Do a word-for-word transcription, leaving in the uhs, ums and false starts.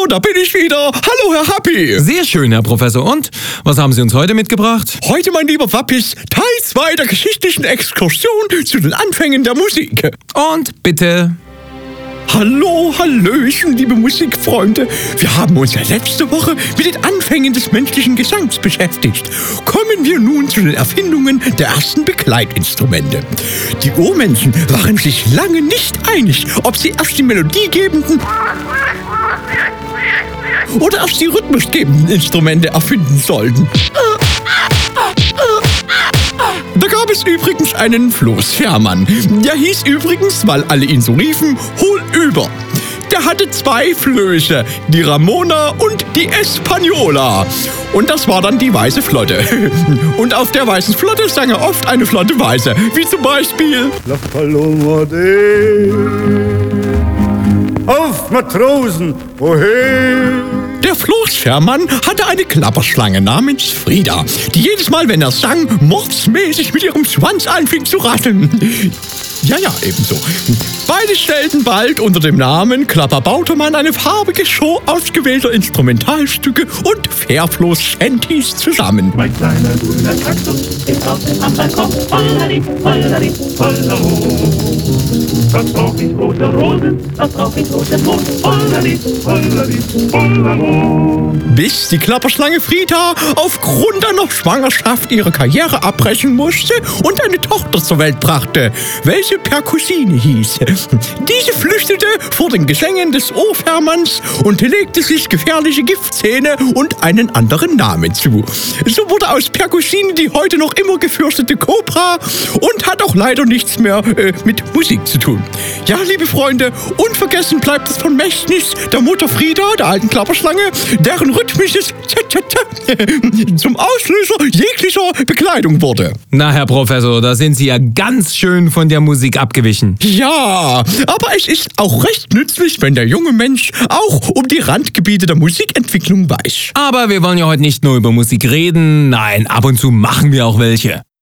So, da bin ich wieder. Hallo, Herr Happy. Sehr schön, Herr Professor. Und was haben Sie uns heute mitgebracht? Heute, mein lieber Wappis, Teil zwei der geschichtlichen Exkursion zu den Anfängen der Musik. Und bitte... Hallo, hallöchen, liebe Musikfreunde. Wir haben uns ja letzte Woche mit den Anfängen des menschlichen Gesangs beschäftigt. Kommen wir nun zu den Erfindungen der ersten Begleitinstrumente. Die Urmenschen waren sich lange nicht einig, ob sie erst die melodiegebenden oder erst die rhythmusgebenden Instrumente erfinden sollten. Da gab es übrigens einen Floß Fährmann. Der hieß übrigens, weil alle ihn so riefen, Hol über. Der hatte zwei Flöße, die Ramona und die Española. Und das war dann die Weiße Flotte. Und auf der Weißen Flotte sang er oft eine flotte Weise, wie zum Beispiel La Paloma de Auf Matrosen, ohe! Der Floßfährmann hatte eine Klapperschlange namens Frieda, die jedes Mal, wenn er sang, mordsmäßig mit ihrem Schwanz anfing zu rasseln. Ja, ja, ebenso. Beide stellten bald unter dem Namen Klapperbautermann eine farbige Show ausgewählter Instrumentalstücke und Fährfloß-Shanties zusammen. Mein kleiner grüner Kaktus steht draußen am Balkon. Hollari, hollari, hollero. Das braucht nicht rote Rosen, das braucht nicht rote Mond. Hollari, hollari, hollero. Bis die Klapperschlange Frieda aufgrund einer Schwangerschaft ihre Karriere abbrechen musste und eine Tochter zur Welt brachte, welche Perkusine hieß. Diese flüchtete vor den Gesängen des Ohrfährmanns und legte sich gefährliche Giftzähne und einen anderen Namen zu. So wurde aus Perkusine die heute noch immer gefürchtete Cobra und hat auch leider nichts mehr äh, mit Musik zu tun. Ja, liebe Freunde, unvergessen bleibt das Vermächtnis der Mutter Frieda, der alten Klapperschlange, deren rhythmisches Z-Z-Z zum Auslöser jeglicher Bekleidung wurde. Na, Herr Professor, da sind Sie ja ganz schön von der Musik abgewichen. Ja, aber es ist auch recht nützlich, wenn der junge Mensch auch um die Randgebiete der Musikentwicklung weiß. Aber wir wollen ja heute nicht nur über Musik reden, nein, ab und zu machen wir auch welche.